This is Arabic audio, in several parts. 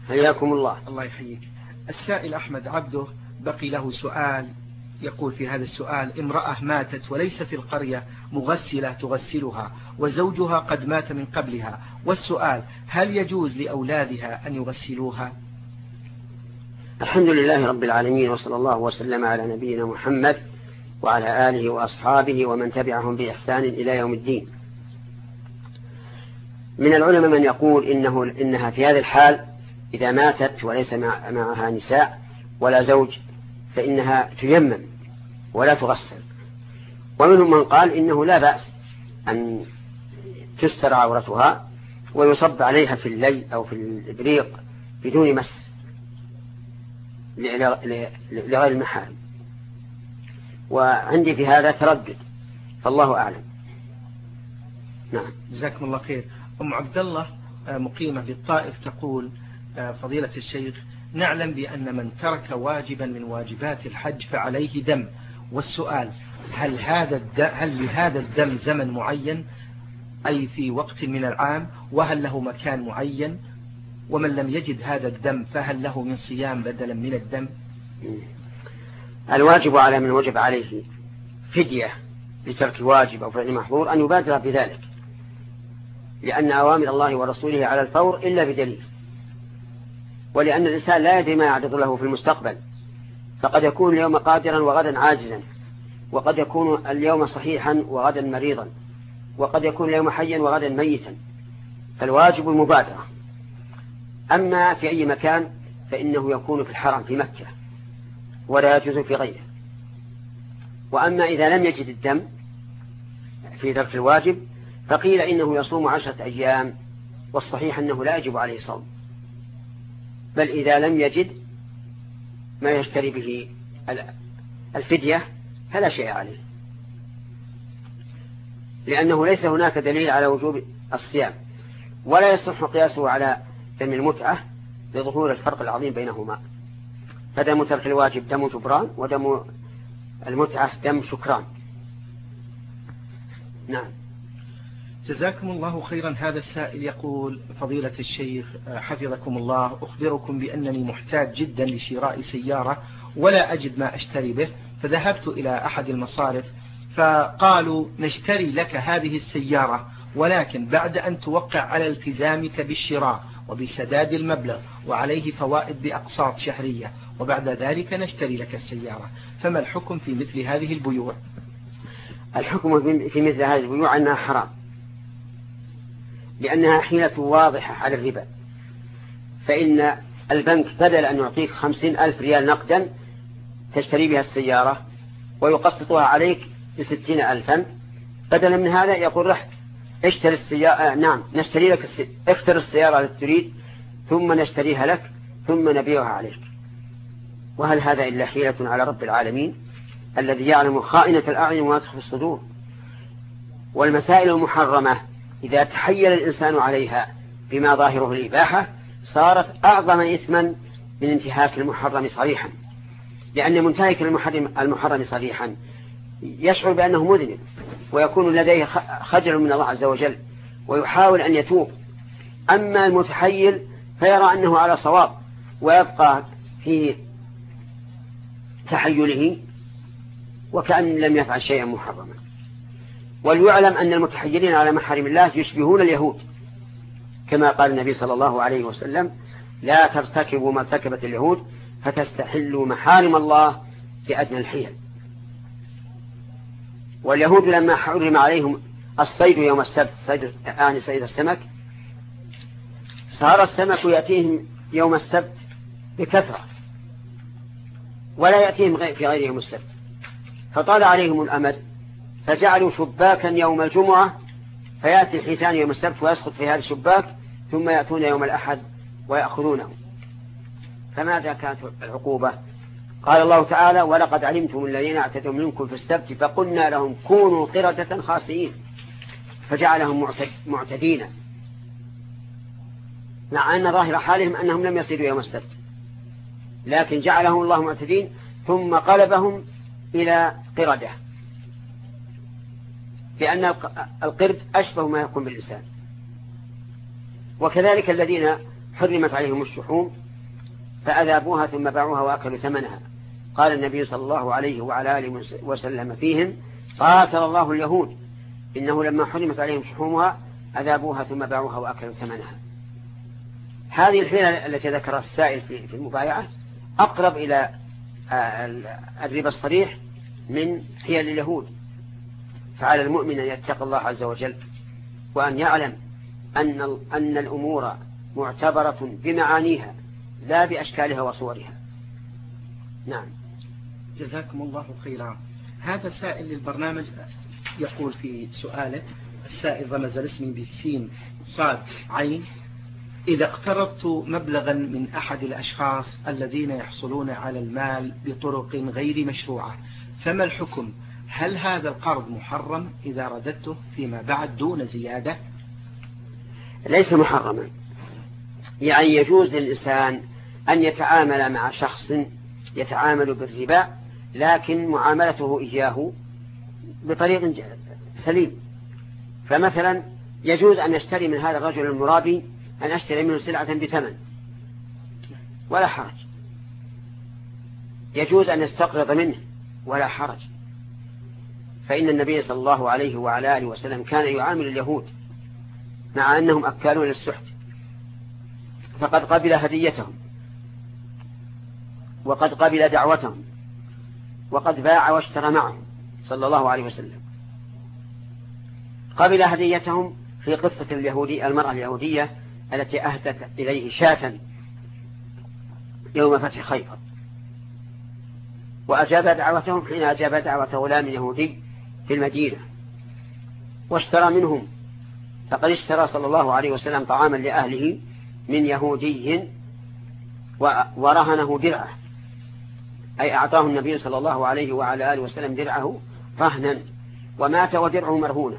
حياكم الله. الله يحييك. السائل أحمد عبده بقي له سؤال، يقول في هذا السؤال: امرأة ماتت وليس في القرية مغسلة تغسلها وزوجها قد مات من قبلها، والسؤال: هل يجوز لأولادها أن يغسلوها؟ الحمد لله رب العالمين، وصلى الله وسلم على نبينا محمد وعلى آله وأصحابه ومن تبعهم بإحسان إلى يوم الدين. من العلماء من يقول إنها في هذه الحال إذا ماتت وليس معها نساء ولا زوج فإنها تيمم ولا تغسل، ومنهم من قال إنه لا بأس أن تستر عورتها ويصب عليها في اللي أو في الإبريق بدون مس لغير المحارم، وعندي في هذا تردد، فالله أعلم. نعم. جزاكم الله خير. أم عبد الله مقيمة بالطائف تقول: فضيلة الشيخ، نعلم بأن من ترك واجبا من واجبات الحج فعليه دم، والسؤال: هل لهذا الدم زمن معين، أي في وقت من العام، وهل له مكان معين؟ ومن لم يجد هذا الدم فهل له من صيام بدلا من الدم؟ الواجب على من وجب عليه فدية لترك واجب أو فعل محظور أن يبادر بذلك، لأن أوامر الله ورسوله على الفور إلا بدليل، ولأن الإنسان لا يدري ما يعرض له في المستقبل، فقد يكون اليوم قادرا وغدا عاجزا، وقد يكون اليوم صحيحا وغدا مريضا، وقد يكون اليوم حيا وغدا ميتا، فالواجب المبادرة. أما في أي مكان فإنه يكون في الحرم في مكة ولا يجوز في غيره. وأما إذا لم يجد الدم في ترك الواجب فقيل إنه يصوم 10 أيام، والصحيح أنه لا يجب عليه صوم، بل إذا لم يجد ما يشتري به الفدية فلا شيء عليه، لأنه ليس هناك دليل على وجوب الصيام، ولا يصح قياسه على دم المتعة لظهور الفرق العظيم بينهما، فدم ترك الواجب دم جبران، ودم المتعة دم شكران. نعم. جزاكم الله خيرا. هذا السائل يقول: فضيلة الشيخ حفظكم الله، أخبركم بأنني محتاج جدا لشراء سيارة ولا أجد ما أشتري به، فذهبت إلى أحد المصارف فقالوا: نشتري لك هذه السيارة، ولكن بعد أن توقع على التزامك بالشراء وبسداد المبلغ وعليه فوائد بأقساط شهرية، وبعد ذلك نشتري لك السيارة. فما الحكم في مثل هذه البيوع؟ الحكم في مثل هذه البيوع أنها حرام، لأنها حيلة واضحة على الربا، فإن البنك بدل أن يعطيك 50,000 ريال نقدا تشتري بها السيارة ويقسطها عليك ب60,000، بدلا من هذا يقول لك اشتري السيارة، نعم نشتري لك اختر السيارة التي تريد ثم نشتريها لك ثم نبيعها عليك. وهل هذا إلا حيلة على رب العالمين الذي يعلم خائنة الأعين وما تخفي الصدور؟ والمسائل المحرمة إذا تحيل الإنسان عليها بما ظاهره الإباحة صارت أعظم إثما من انتهاك المحرم صريحا، لأن منتهك المحرم صريحا يشعر بأنه مذنب ويكون لديه خجل من الله عز وجل ويحاول أن يتوب. أما المتحيل فيرى أنه على صواب ويبقى في تحيله وكأن لم يفعل شيئا محرما. وليعلم أن المتحيلين على محارم الله يشبهون اليهود، كما قال النبي صلى الله عليه وسلم: لا ترتكبوا ما ارتكبت اليهود فتستحلوا محارم الله بأدنى الحيل. واليهود لما حرم عليهم الصيد يوم السبت، صيد السمك، صار السمك يأتيهم يوم السبت بكثرة ولا يأتيهم في غير يوم السبت، فطال عليهم الأمد فجعلوا شباكا يوم الجمعة فيأتي الحيتان يوم السبت ويسقط في هذا الشباك ثم يأتون يوم الأحد ويأخذونه. فماذا كانت العقوبة؟ قال الله تعالى: ولقد علمتم الذين اعتدوا منكم في السبت فقلنا لهم كونوا قردة خاسئين، فجعلهم معتدين، مع أن ظاهر حالهم أنهم لم يصيروا يوم السبت، لكن جعلهم الله معتدين ثم قلبهم إلى قردة، لأن القرد أشبه ما يكون بالإنسان. وكذلك الذين حرمت عليهم الشحوم فأذابوها ثم باعوها وأكلوا ثمنها. قال النبي صلى الله عليه وعلى آله وسلم فيهم: قاتل الله اليهود إنه لما حرمت عليهم شحومها أذابوها ثم باعوها وأكلوا ثمنها. هذه الحيلة التي ذكرها السائل في المبايعة أقرب إلى الربا الصريح من حيل اليهود. فعلى المؤمن أن يتقي الله عز وجل وأن يعلم أن الأمور معتبرة بمعانيها لا بأشكالها وصورها. نعم. جزاكم الله خيرا. هذا سائل للبرنامج يقول في سؤاله، السائل رمز الاسم بالسين صاد عين: إذا اقترضت مبلغا من أحد الأشخاص الذين يحصلون على المال بطرق غير مشروعة فما الحكم؟ هل هذا القرض محرم إذا رددته فيما بعد دون زيادة؟ ليس محرما، يعني يجوز للإنسان أن يتعامل مع شخص يتعامل بالربا لكن معاملته إياه بطريق سليم. فمثلا يجوز أن يشتري من هذا الرجل المرابي أن أشتري منه سلعة بثمن ولا حرج. يجوز أن يستقرض منه ولا حرج، فإن النبي صلى الله عليه وعلى آله وسلم كان يعامل اليهود مع أنهم أكالون للسحت، فقد قبل هديتهم وقد قبل دعوتهم وقد باع واشترى معهم صلى الله عليه وسلم. قبل هديتهم في قصة المرأة اليهودية التي أهدت إليه شاة يوم فتح خيبر، وأجاب دعوتهم حين أجاب دعوة غلام يهودي في المدينة واشترى منهم. فقد اشترى صلى الله عليه وسلم طعاما لأهله من يهودي ورهنه درعه، أي أعطاه النبي صلى الله عليه وعلى آله وسلم درعه رهنا ومات ودرعه مرهونة.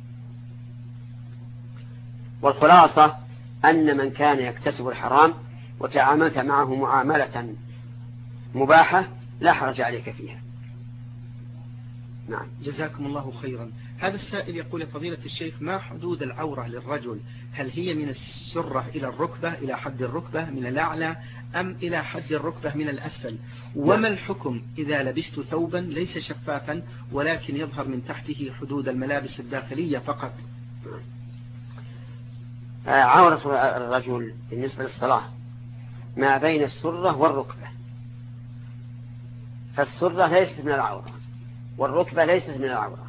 والخلاصة أن من كان يكتسب الحرام وتعاملت معه معاملة مباحة لا حرج عليك فيها. نعم. جزاكم الله خيرا. هذا السائل يقول: فضيلة الشيخ، ما حدود العورة للرجل؟ هل هي من السرة إلى الركبة إلى حد الركبة من الأعلى أم إلى حد الركبة من الأسفل؟ وما الحكم إذا لبست ثوبا ليس شفافا ولكن يظهر من تحته حدود الملابس الداخلية فقط؟ عورة الرجل بالنسبة للصلاة ما بين السرة والركبة، فالسرة ليست من العورة والركبة ليست من العورة.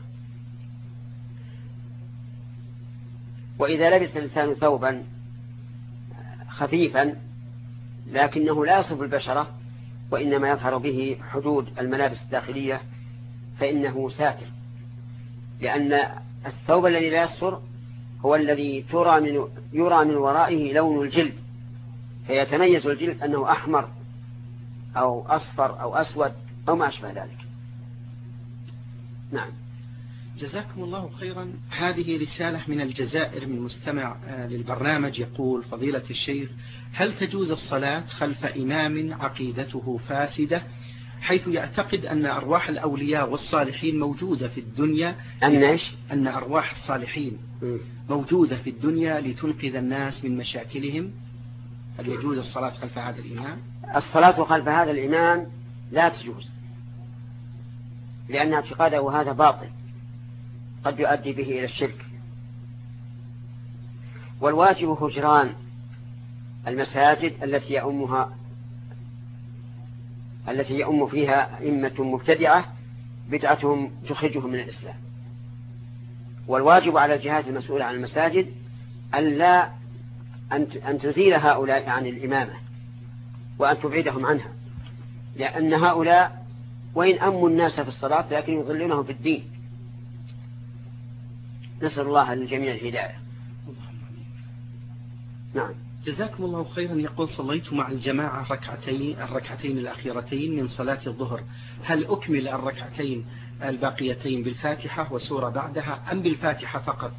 وإذا لبس الإنسان ثوبا خفيفا لكنه لا يصف البشرة وإنما يظهر به حدود الملابس الداخلية فإنه ساتر، لأن الثوب الذي لا يستر هو الذي يرى من ورائه لون الجلد، فيتميز الجلد أنه أحمر أو أصفر أو أسود أو ما أشبه ذلك. نعم. جزاكم الله خيرا. هذه رسالة من الجزائر من مستمع للبرنامج يقول: فضيلة الشيخ، هل تجوز الصلاة خلف إمام عقيدته فاسدة حيث يعتقد أن أرواح الأولياء والصالحين موجودة في الدنيا، أن أرواح الصالحين موجودة في الدنيا لتنقذ الناس من مشاكلهم؟ هل يجوز الصلاة خلف هذا الإمام؟ الصلاة خلف هذا الإمام لا تجوز، لأن اعتقاده هذا باطل قد يؤدي به إلى الشرك. والواجب هجران المساجد التي يؤم فيها أئمة مبتدعة بدعتهم تخرجهم من الإسلام. والواجب على الجهات المسؤولة عن المساجد أن تزيل هؤلاء عن الإمامة وأن تبعدهم عنها، لأن هؤلاء وإن أموا الناس في الصلاة لكن يضلونهم في الدين. نسأل الله للجميع الهداية. نعم. جزاكم الله خيرا. يقول: صليت مع الجماعة الركعتين الأخيرتين من صلاة الظهر، هل أكمل الركعتين الباقيتين بالفاتحة وسورة بعدها أم بالفاتحة فقط؟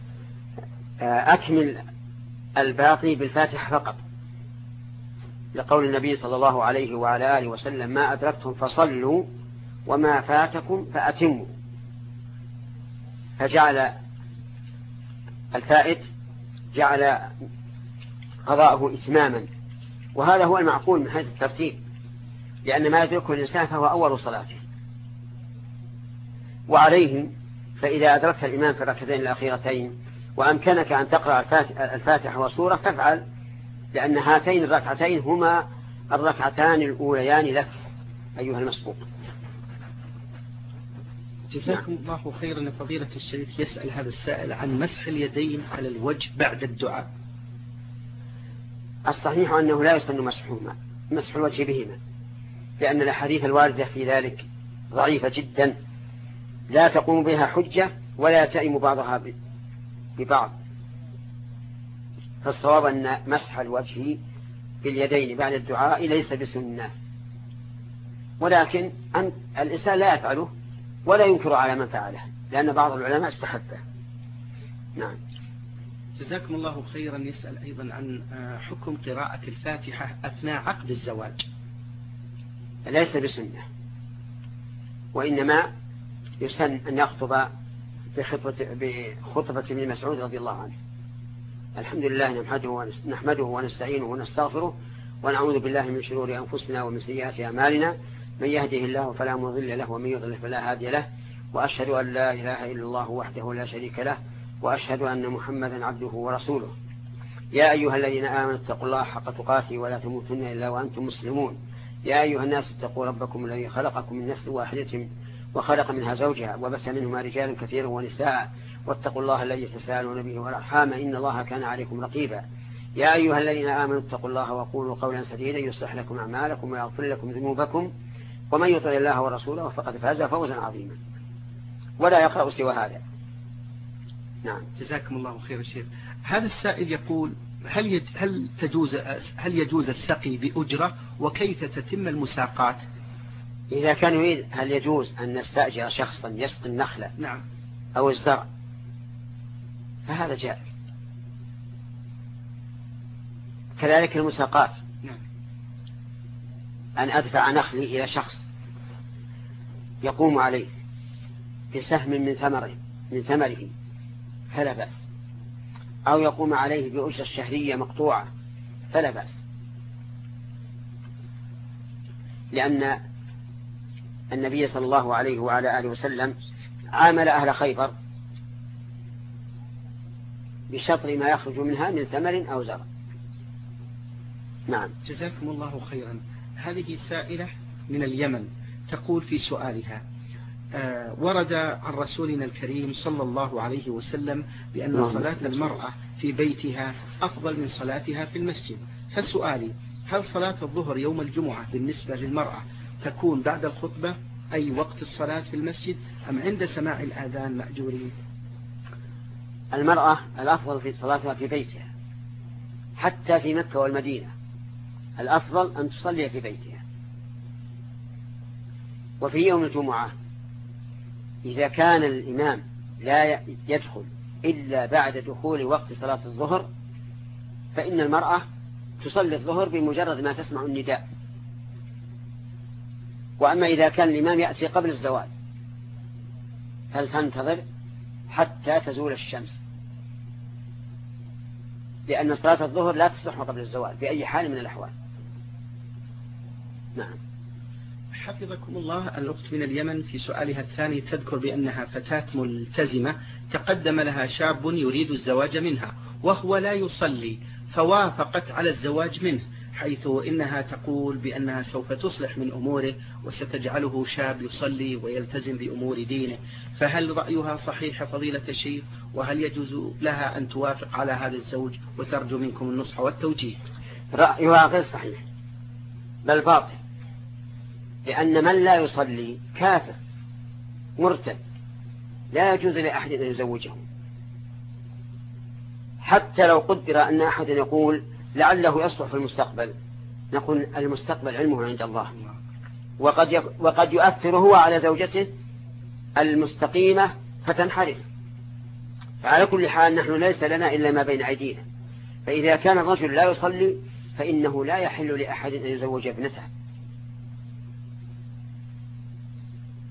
أكمل الباقي بالفاتحة فقط، لقول النبي صلى الله عليه وعلى آله وسلم: ما أدركتم فصلوا وما فاتكم فأتموا. فجعل الفائت قضاءه إتماما، وهذا هو المعقول من هذا الترتيب، لأن ما يدركه الإنسان فهو أول صلاته. وعليه فإذا أدركت الإمام في الركعتين الأخيرتين وأمكنك أن تقرأ الفاتحة وسورة فافعل، لأن هاتين الركعتين هما الركعتان الأوليان لك أيها المسبوق. جزاكم الله خيرا. فضيلة الشيخ، يسأل هذا السائل عن مسح اليدين على الوجه بعد الدعاء. الصحيح أنه لا يسن مسح الوجه بهما، لأن الأحاديث الواردة في ذلك ضعيفة جدا لا تقوم بها حجة ولا يتئم بعضها ببعض. فالصواب أن مسح الوجه باليدين بعد الدعاء ليس بسنة، ولكن الإنسان لا يفعله ولا ينكر على من فعله، لأن بعض العلماء استحبه. نعم. جزاكم الله خيرا. يسأل أيضا عن حكم قراءة الفاتحة أثناء عقد الزواج. ليس بسنة، وإنما يسن أن يخطب بخطبة ابن مسعود رضي الله عنه: الحمد لله نحمده ونستعينه ونستغفره ونعوذ بالله من شرور أنفسنا ومن سيئات أعمالنا، من يهده الله فلا مضل له ومن يضلل فلا هادي له، وأشهد أن لا إله إلا الله وحده لا شريك له، وأشهد أن محمدا عبده ورسوله. يا أيها الذين آمنوا اتقوا الله حق تقاته ولا تموتن إلا وأنتم مسلمون. يا أيها الناس اتقوا ربكم الذي خلقكم من نفس واحدة وخلق منها زوجها وبث منهما رجالا كثيرا ونساء، واتقوا الله الذي تساءلون به والأرحام إن الله كان عليكم رقيبا. يا أيها الذين آمنوا اتقوا الله وقولوا قولا سديدا يصلح لكم أعمالكم ويغفر لكم ذنوبكم، ومن يطع الله ورسوله فقد فاز فوزا عظيما. ولا يقرأ سوى هذا. نعم. جزاكم الله خير الشيخ. هذا السائل يقول: هل يجوز السقي بأجرة، وكيف تتم المساقات؟ إذا كان يريد هل يجوز أن نستأجر شخصا يسقي النخلة نعم أو الزرع فهذا جائز. كذلك المساقات، نعم. أن أدفع نخلي إلى شخص يقوم عليه بسهم من ثمره فلا بأس، أو يقوم عليه بأجرة شهرية مقطوعة فلا بأس، لأن النبي صلى الله عليه وعلى آله وسلم عامل أهل خيبر بشطر ما يخرج منها من ثمر أو زرع. نعم. جزاكم الله خيرا. هذه سائلة من اليمن تقول في سؤالها: ورد عن رسولنا الكريم صلى الله عليه وسلم بأن صلاة المرأة في بيتها أفضل من صلاتها في المسجد، فسؤالي: هل صلاة الظهر يوم الجمعة بالنسبة للمرأة تكون بعد الخطبة أي وقت الصلاة في المسجد، أم عند سماع الآذان مأجورين؟ المرأة الأفضل في صلاتها في بيتها، حتى في مكة والمدينة الأفضل أن تصلي في بيتها. وفي يوم الجمعة إذا كان الإمام لا يدخل إلا بعد دخول وقت صلاة الظهر فإن المرأة تصلي الظهر بمجرد ما تسمع النداء. وأما إذا كان الإمام يأتي قبل الزوال فلتنتظر حتى تزول الشمس، لأن صلاة الظهر لا تصح قبل الزوال بأي حال من الأحوال. نعم. حفظكم الله. الأخت من اليمن في سؤالها الثاني تذكر بأنها فتاة ملتزمة تقدم لها شاب يريد الزواج منها وهو لا يصلي، فوافقت على الزواج منه، حيث إنها تقول بأنها سوف تصلح من أموره وستجعله شاب يصلي ويلتزم بأمور دينه، فهل رأيها صحيح فضيلة الشيخ؟ وهل يجوز لها أن توافق على هذا الزوج وترجو منكم النصح والتوجيه؟ رأيها غير صحيح بل باطل، لأن من لا يصلي كافر مرتد لا يجوز لأحد أن يزوجه، حتى لو قدر أن أحد يقول لعله يصلح في المستقبل، نقول المستقبل علمه عند الله، وقد يؤثر هو على زوجته المستقيمة فتنحرف. فعلى كل حال نحن ليس لنا إلا ما بين أيدينا، فإذا كان الرجل لا يصلي فإنه لا يحل لأحد أن يزوج ابنته،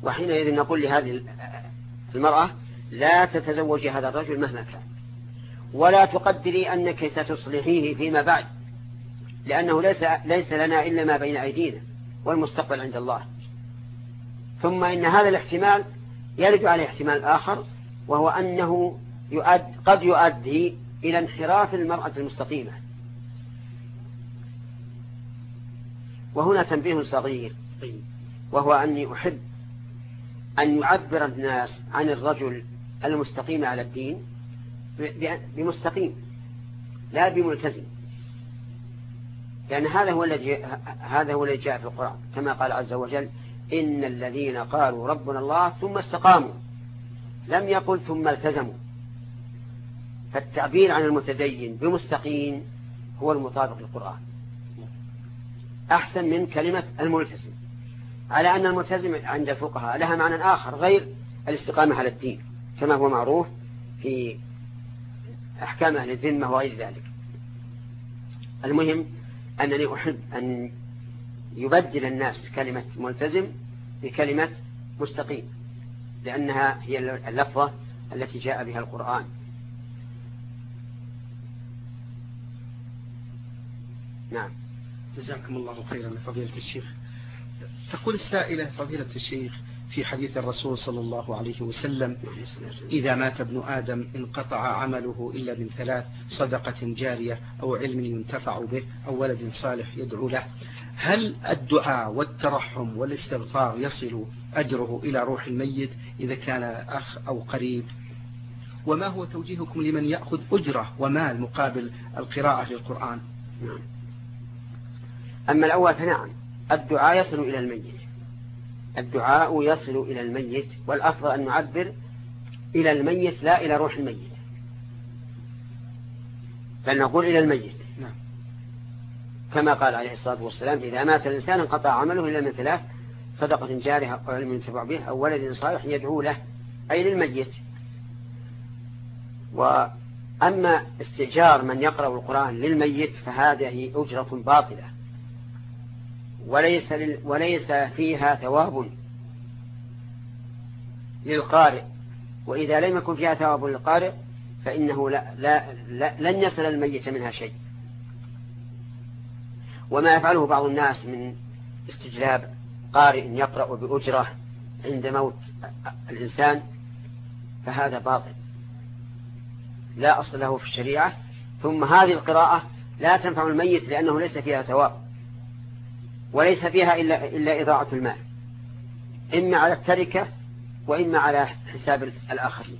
وحينئذ نقول لهذه المرأة لا تتزوج هذا الرجل مهما كان. ولا تقدري أنك ستصلحيه فيما بعد، لأنه ليس لنا إلا ما بين أيدينا والمستقبل عند الله. ثم إن هذا الاحتمال يرد عليه احتمال آخر، وهو أنه قد يؤدي إلى انحراف المرأة المستقيمة. وهنا تنبيه صغير، وهو أني أحب أن يعبر الناس عن الرجل المستقيم على الدين بمستقيم لا بملتزم، لأن هذا هو الذي جاء في القرآن، كما قال عز وجل: إن الذين قالوا ربنا الله ثم استقاموا، لم يقل ثم التزموا. فالتعبير عن المتدين بمستقيم هو المطابق للقرآن أحسن من كلمة الملتزم، على أن الملتزم عند الفقهاء لها معنى آخر غير الاستقامة على الدين، كما هو معروف في أحكام أهل الذمة وغير ذلك. المهم أنني أحب أن يبدل الناس كلمة ملتزم بكلمة مستقيم، لأنها هي اللفظة التي جاء بها القرآن. نعم. جزاكم الله خيرا فضيلة الشيخ. تقول السائلة: فضيلة الشيخ، في حديث الرسول صلى الله عليه وسلم: إذا مات ابن آدم انقطع عمله إلا من ثلاث: صدقة جارية، أو علم ينتفع به، أو ولد صالح يدعو له. هل الدعاء والترحم والاستغفار يصل أجره إلى روح الميت إذا كان أخ أو قريب؟ وما هو توجيهكم لمن يأخذ أجرة ومال مقابل القراءة للقرآن؟ أما الأول فنعم، الدعاء يصل إلى الميت، الدعاء يصل إلى الميت، والأفضل أن نعبر إلى الميت لا إلى روح الميت، بل نقول إلى الميت. نعم. كما قال عليه الصلاة والسلام: إذا مات الإنسان انقطع عمله إلا من ثلاث: صدقة جارية، أو علم ينتفع به، أو ولد صالح يدعو له، أي للميت. وأما استئجار من يقرأ القرآن للميت فهذه أجرة باطلة، وليس فيها ثواب للقارئ، وإذا لم يكن فيها ثواب للقارئ فإنه لن يصل الميت منها شيء. وما يفعله بعض الناس من استجلاب قارئ يقرأ بأجرة عند موت الإنسان فهذا باطل لا أصل له في الشريعة. ثم هذه القراءة لا تنفع الميت لأنه ليس فيها ثواب، وليس فيها إلا إضاعة المال، إما على التركة وإما على حساب الآخرين.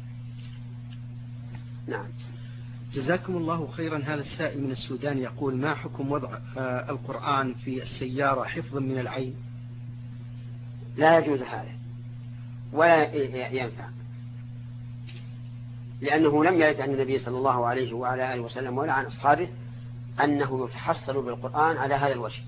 نعم. جزاكم الله خيرا. هذا السائل من السودان يقول: ما حكم وضع القرآن في السيارة حفظا من العين؟ لا يجوز هذا ولا ينفع، لأنه لم يرد عن النبي صلى الله عليه وعلى آله وسلم ولا عن أصحابه أنه يتحصل بالقرآن على هذا الوجه.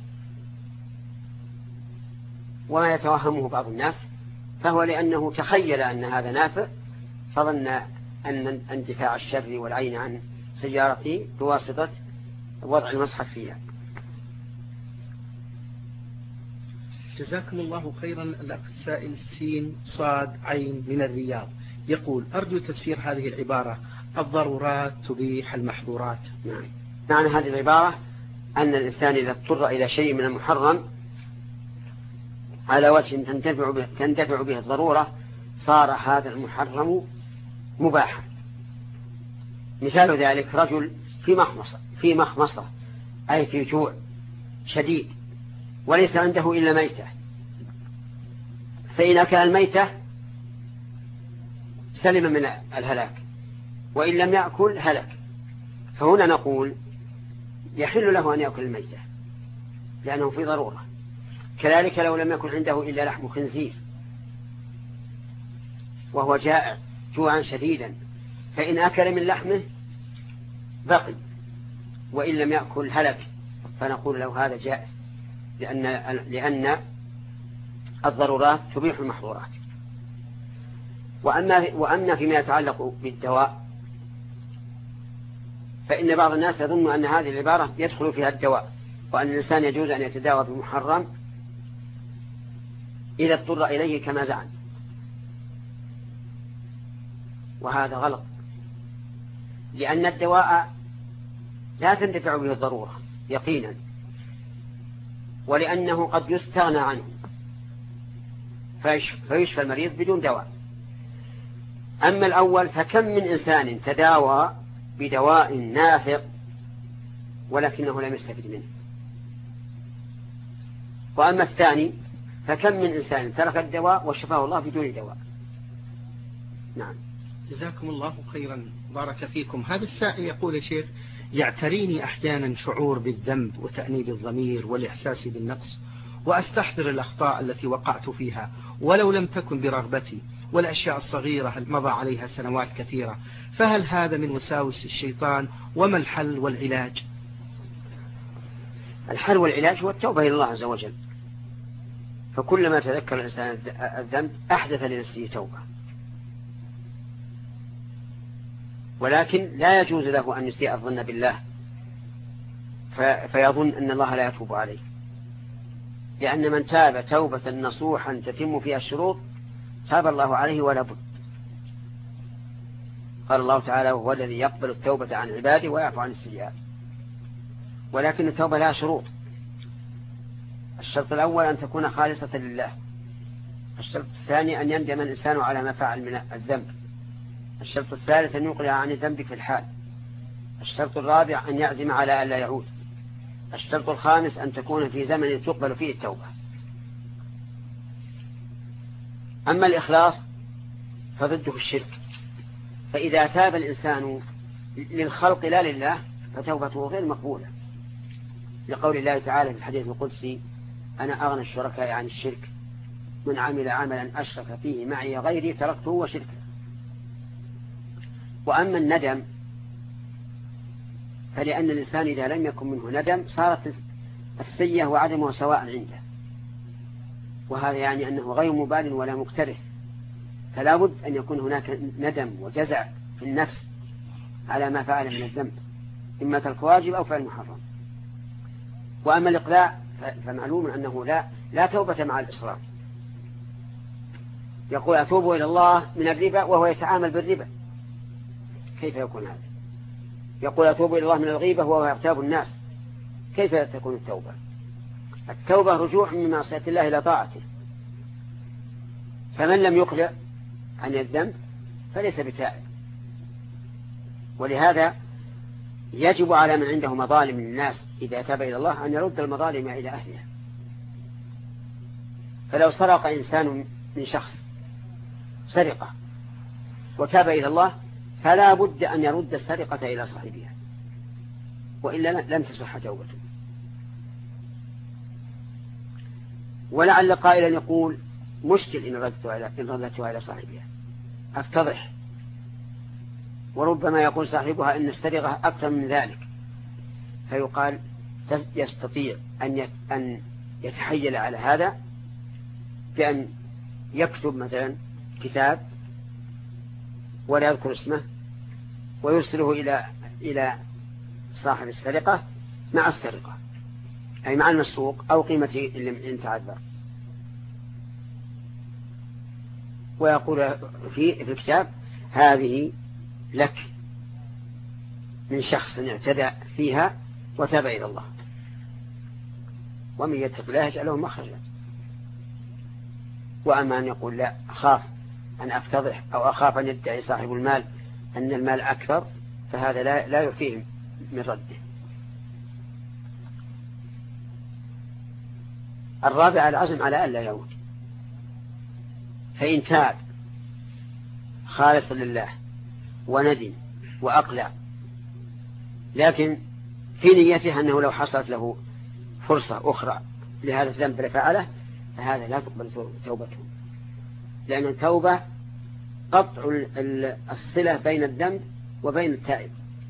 وما يتوهمه بعض الناس فهو لأنه تخيل أن هذا نافع، فظن أن انتفاع الشر والعين عن سيارته بواسطة وضع المصحف فيها. جزاكم الله خيرا. الأخ السائل سين صاد عين من الرياض يقول: أرجو تفسير هذه العبارة: الضرورات تبيح المحظورات. نعم. معنى هذه العبارة أن الإنسان إذا اضطر إلى شيء من المحرم على وجه تندفع به الضرورة صار هذا المحرم مباحا. مثال ذلك: رجل في مخمصة أي في جوع شديد وليس عنده إلا ميتة، فإن أكل الميتة سلم من الهلاك، وإن لم يأكل هلك. فهنا نقول يحل له أن يأكل الميتة لأنه في ضرورة. كذلك لو لم يكن عنده إلا لحم خنزير وهو جائع جوعا شديدا، فإن أكل من لحمه بقي، وإن لم يأكل هلك، فنقول له هذا جائز، لأن الضرورات تبيح المحظورات. وأما فيما يتعلق بالدواء فإن بعض الناس يظن أن هذه العبارة يدخل فيها الدواء، وأن الإنسان يجوز أن يتداوى بمحرم إذا اضطر إليه كما زعم، وهذا غلط. لأن الدواء لا تندفع به الضرورة يقينا، ولأنه قد يستغنى عنه فيشفى المريض بدون دواء. أما الأول فكم من إنسان تداوى بدواء نافع ولكنه لم يستفد منه. وأما الثاني فكم من إنسان ترك الدواء وشفاه الله بدون دواء. نعم. جزاكم الله خيرا، بارك فيكم. هذا السائل يقول: يا شيخ، يعتريني أحيانا شعور بالذنب وتأنيب الضمير والإحساس بالنقص، وأستحضر الأخطاء التي وقعت فيها ولو لم تكن برغبتي، والأشياء الصغيرة مضى عليها سنوات كثيرة، فهل هذا من وساوس الشيطان؟ وما الحل والعلاج؟ الحل والعلاج هو التوبة إلى الله عز وجل، فكلما تذكر الإنسان الذنب أحدث لنفسه توبة، ولكن لا يجوز له أن يسيء الظن بالله فيظن أن الله لا يتوب عليه، لأن من تاب توبة نصوحا تتم فيها الشروط تاب الله عليه ولا بد. قال الله تعالى: وهو الذي يقبل التوبة عن عباده ويعفو عن السيئات. ولكن التوبة لها شروط. الشرط الأول أن تكون خالصة لله. الشرط الثاني أن يندم الإنسان على ما فعل من الذنب. الشرط الثالث أن يقلع عن الذنب في الحال. الشرط الرابع أن يعزم على ألا يعود. الشرط الخامس أن تكون في زمن تقبل فيه التوبة. أما الإخلاص فضده الشرك، فإذا تاب الإنسان للخلق لا لله فتوبته غير مقبولة، لقول الله تعالى في الحديث القدسي: أنا أغنى الشركاء عن الشرك، من عمل عملا أشرك فيه معي غيري تركته وشركه. وأما الندم فلأن الإنسان إذا لم يكن منه ندم صارت السيئة وعدمه سواء عنده، وهذا يعني أنه غير مبال ولا مكترث، فلا بد أن يكون هناك ندم وجزع في النفس على ما فعل من الذنب، إما ترك واجب أو فعل محرم. وأما الإقلاع فمعلوم أنه لا توبة مع الإصرار. يقول: أتوب إلى الله من الربا وهو يتعامل بالربا، كيف يكون هذا؟ يقول: أتوب إلى الله من الغيبة وهو يغتاب الناس، كيف تكون التوبة؟ التوبة رجوع من معصية الله إلى طاعته، فمن لم يقلع عن الذنب فليس بتائب. ولهذا يجب على من عنده مظالم الناس إذا تاب إلى الله أن يرد المظالم إلى أهلها. فلو سرق إنسان من شخص سرقة وتاب إلى الله فلا بد أن يرد السرقة إلى صاحبها، وإلا لم تصح توبته. ولعل قائلا يقول: مشكل إن ردتها إلى صاحبها أفتضح، وربما يقول صاحبها إن السرقة أكثر من ذلك، فيقال: يستطيع أن يتحيل على هذا بأن يكتب مثلا كتاب ولا يذكر اسمه ويرسله إلى صاحب السرقة مع السرقة، أي مع المسروق أو قيمته إن تعذر، ويقول في الكتاب: هذه لك من شخص اعتدى فيها وتاب إلى الله، ومن يتق الله يجعله مخرجا. وأما أن يقول: لا، أخاف أن أفتضح أو أخاف أن يدعي صاحب المال أن المال أكثر، فهذا لا يفيه من رده. الرابع العزم على ألا يعود، فإن تاب خالصا لله وندم وأقلع، لكن في نيته أنه لو حصلت له فرصة أخرى لهذا الذنب لفعله، فهذا لا تقبل توبته، لأن التوبة قطع الصلة بين الذنب وبين التائب.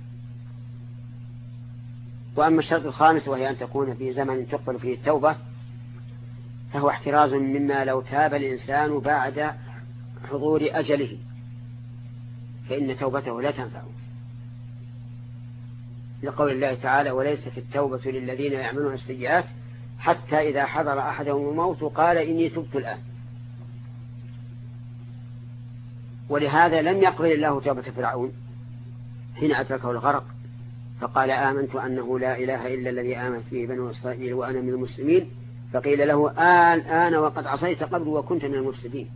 وأما الشرط الخامس وهي أن تكون في زمن تقبل فيه التوبة، فهو احتراز مما لو تاب الإنسان بعد حضور أجله فإن توبته لا تنفعه، لقول الله تعالى: وليست التوبة للذين يعملون السيئات حتى إذا حضر أحدهم الموت قال إني تبت الآن. ولهذا لم يقبل الله توبة فرعون حين أدركه الغرق فقال آمنت أنه لا إله إلا الذي آمنت به بنو إسرائيل وأنا من المسلمين، فقيل له الآن وقد عصيت قبل وكنت من المفسدين.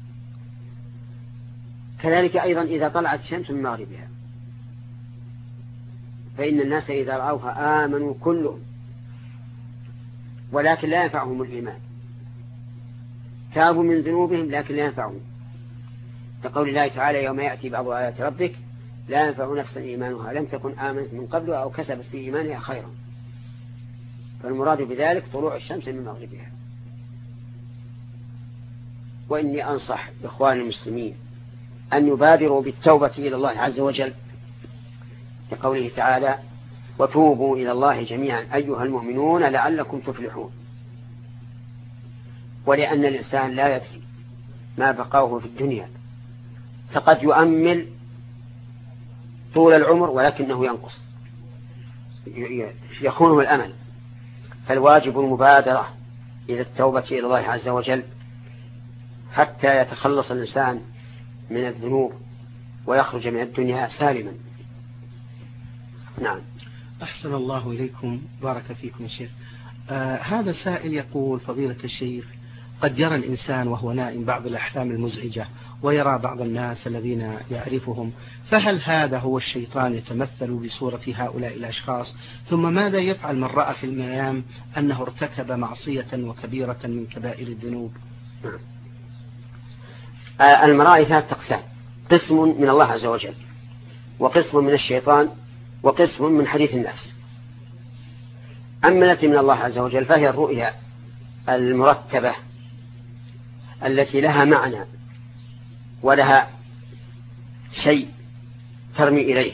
كذلك أيضا إذا طلعت الشمس من مغربها فإن الناس إذا رأوها آمنوا كلهم، ولكن لا ينفعهم الإيمان، تابوا من ذنوبهم لكن لا ينفعهم، كقول الله تعالى يوم يأتي بعض آيات ربك لا ينفع نفسا إيمانها لم تكن آمنت من قبل أو كسبت في إيمانها خيرا. فالمراد بذلك طلوع الشمس من مغربها. وإني أنصح إخواني المسلمين أن يبادروا بالتوبة إلى الله عز وجل، لقوله تعالى وتوبوا إلى الله جميعا أيها المؤمنون لعلكم تفلحون. ولأن الإنسان لا يدري ما بقاه في الدنيا، فقد يؤمل طول العمر ولكنه ينقص، يخونه الأمل. فالواجب المبادرة إلى التوبة إلى الله عز وجل حتى يتخلص الإنسان من الذنوب ويخرج من الدنيا سالما. نعم. أحسن الله إليكم، بارك فيكم شيخ. هذا سائل يقول فضيلة الشيخ قد يرى الإنسان وهو نائم بعض الأحلام المزعجة ويرى بعض الناس الذين يعرفهم، فهل هذا هو الشيطان يتمثل بصورة هؤلاء الأشخاص؟ ثم ماذا يفعل من رأى في المنام أنه ارتكب معصية وكبيرة من كبائر الذنوب؟ المرائي ثلاث أقسام، قسم من الله عز وجل وقسم من الشيطان وقسم من حديث النفس. أما التي من الله عز وجل فهي الرؤيا المرتبة التي لها معنى ولها شيء ترمي إليه،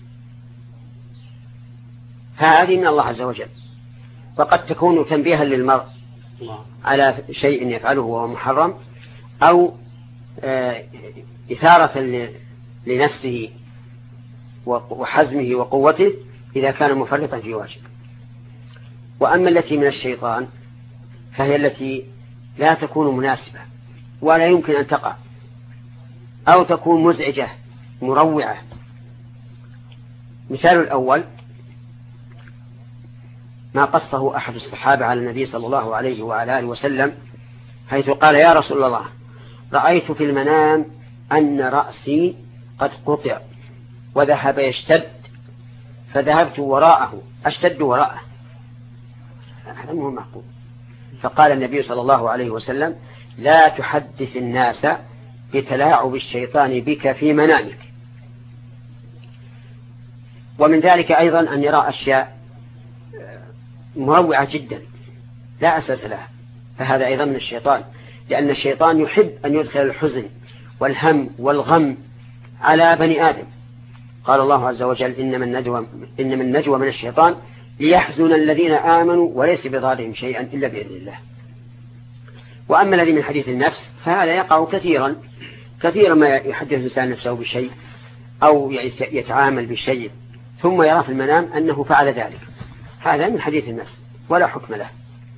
فهذه من الله عز وجل، وقد تكون تنبيها للمرء على شيء يفعله وهو محرم، أو إثارة لنفسه وحزمه وقوته إذا كان مفرطا في واجب. وأما التي من الشيطان فهي التي لا تكون مناسبة ولا يمكن أن تقع، أو تكون مزعجة مروعة. مثال الأول ما قصه أحد الصحابة على النبي صلى الله عليه وعلى آله وسلم، حيث قال يا رسول الله رأيت في المنام أن رأسي قد قطع وذهب يشتد، فذهبت وراءه أشتد وراءه. هذا مو معقول. فقال النبي صلى الله عليه وسلم لا تحدث الناس بتلاعب الشيطان بك في منامك. ومن ذلك أيضا أن يرى أشياء مروعة جدا لا أساس لها، فهذا أيضا من الشيطان، لأن الشيطان يحب أن يدخل الحزن والهم والغم على بني آدم. قال الله عز وجل إنما النجوى من الشيطان ليحزن الذين آمنوا وليس بضارهم شيئا إلا بإذن الله. وأما الذي من حديث النفس فهذا يقع كثيرا ما يحدث الإنسان نفسه بشيء أو يتعامل بشيء ثم يرى في المنام أنه فعل ذلك، هذا من حديث النفس ولا حكم له.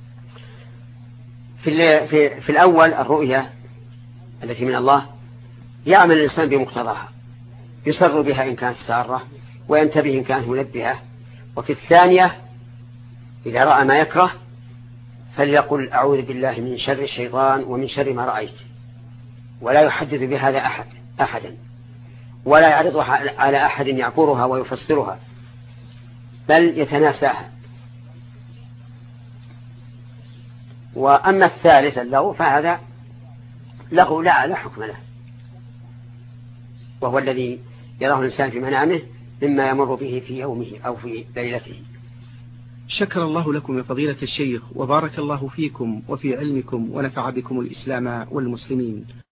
في الأول الرؤيا التي من الله يعمل الإنسان بمقتضاها، يسر بها إن كانت سارة وينتبه إن كانت منبهة. وفي الثانية إذا رأى ما يكره فليقل أعوذ بالله من شر الشيطان ومن شر ما رأيت، ولا يحدث بهذا أحدا ولا يعرضها على أحد يعبرها ويفسرها، بل يتناساها. وأما الثالث له فهذا له لا حكم له، وهو الذي يراه الإنسان في منامه مما يمر به في يومه أو في ليلته. شكر الله لكم يا فضيلة الشيخ، وبارك الله فيكم وفي علمكم ونفع بكم الإسلام والمسلمين.